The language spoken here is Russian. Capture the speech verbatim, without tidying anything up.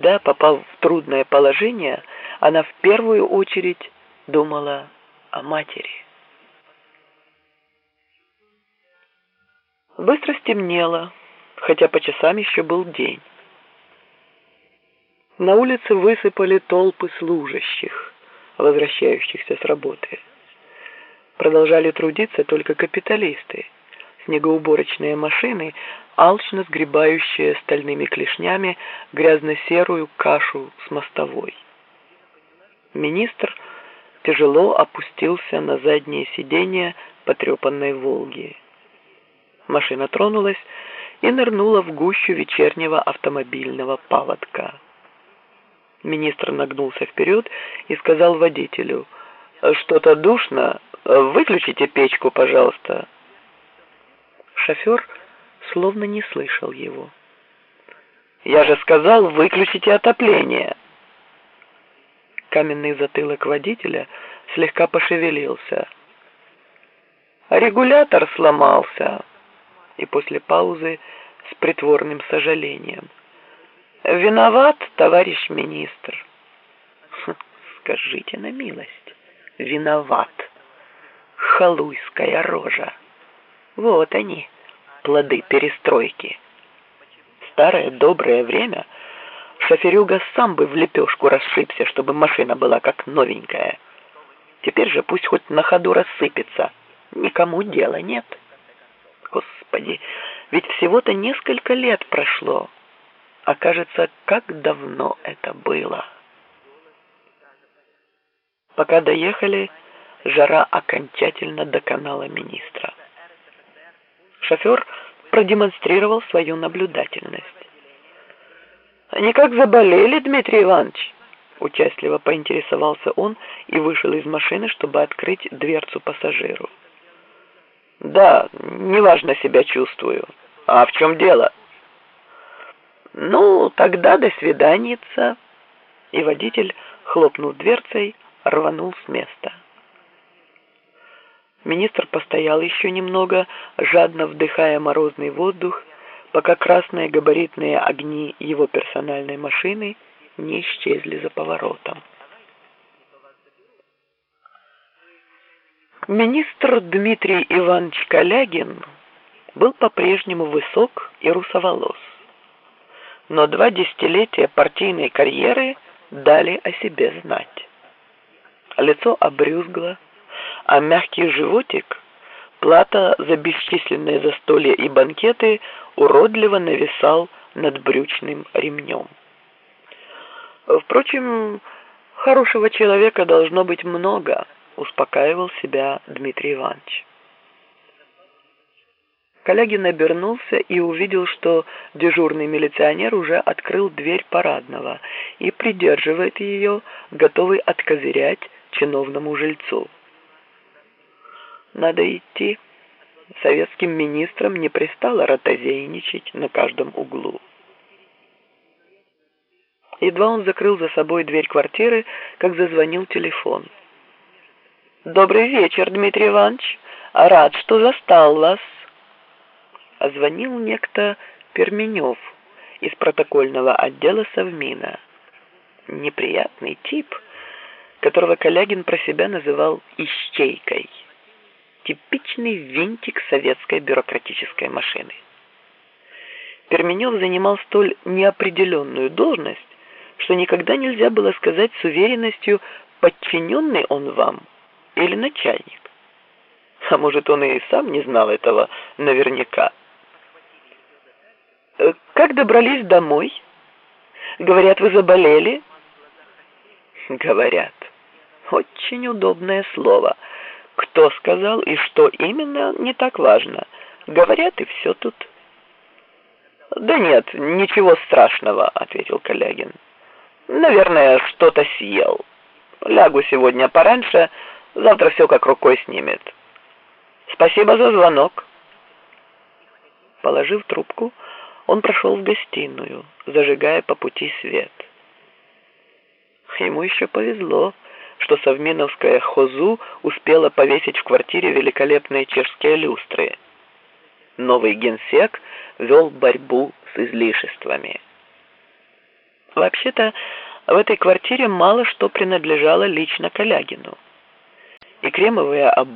всегда, попав в трудное положение, она в первую очередь думала о матери. Быстро стемнело, хотя по часам еще был день. На улице высыпали толпы служащих, возвращающихся с работы. Продолжали трудиться только капиталисты, снегоуборочные машины, алчно сгребающие стальными клешнями грязно-серую кашу с мостовой. Министр тяжело опустился на заднее сиденье потрепанной «Волги». Машина тронулась и нырнула в гущу вечернего автомобильного паводка. Министр нагнулся вперед и сказал водителю: «Что-то душно, выключите печку, пожалуйста». Шофер словно не слышал его. «Я же сказал, выключите отопление». Каменный затылок водителя слегка пошевелился. «Регулятор сломался». И после паузы с притворным сожалением: «Виноват, товарищ министр». Скажите на милость, виноват. Халуйская рожа. Вот они, плоды перестройки. В старое доброе время шоферюга сам бы в лепешку расшибся, чтобы машина была как новенькая. Теперь же пусть хоть на ходу рассыпется. Никому дела нет. Господи, ведь всего-то несколько лет прошло. А кажется, как давно это было. Пока доехали, жара окончательно доконала министра. Шофер продемонстрировал свою наблюдательность. «Никак заболели, Дмитрий Иванович?» Участливо поинтересовался он и вышел из машины, чтобы открыть дверцу пассажиру. «Да, неважно себя чувствую. А в чем дело?» «Ну, тогда до свиданица». И водитель, хлопнув дверцей, рванул с места. Министр постоял еще немного, жадно вдыхая морозный воздух, пока красные габаритные огни его персональной машины не исчезли за поворотом. Министр Дмитрий Иванович Калягин был по-прежнему высок и русоволос, но два десятилетия партийной карьеры дали о себе знать. Лицо обрюзгло, а мягкий животик, плата за бесчисленные застолья и банкеты, уродливо нависал над брючным ремнем. Впрочем, хорошего человека должно быть много, успокаивал себя Дмитрий Иванович. Калягин обернулся и увидел, что дежурный милиционер уже открыл дверь парадного и придерживает ее, готовый откозырять чиновному жильцу. Надо идти. Советским министрам не пристало ротозейничать на каждом углу. Едва он закрыл за собой дверь квартиры, как зазвонил телефон. «Добрый вечер, Дмитрий Иванович. Рад, что застал вас». А звонил некто Перменев из протокольного отдела Совмина. Неприятный тип, которого Калягин про себя называл «ищейкой». Типичный винтик советской бюрократической машины. Перменев занимал столь неопределенную должность, что никогда нельзя было сказать с уверенностью, подчиненный он вам или начальник. А может, он и сам не знал этого наверняка. «Как добрались домой? Говорят, вы заболели?» «Говорят». Очень удобное слово. Кто сказал и что именно, не так важно. Говорят, и все тут. «Да нет, ничего страшного», — ответил Калягин. «Наверное, что-то съел. Лягу сегодня пораньше, завтра все как рукой снимет. Спасибо за звонок». Положив трубку, он прошел в гостиную, зажигая по пути свет. Ему еще повезло, что совминовская хозу успела повесить в квартире великолепные чешские люстры. Новый генсек вел борьбу с излишествами. Вообще-то в этой квартире мало что принадлежало лично Калягину. И кремовые обои,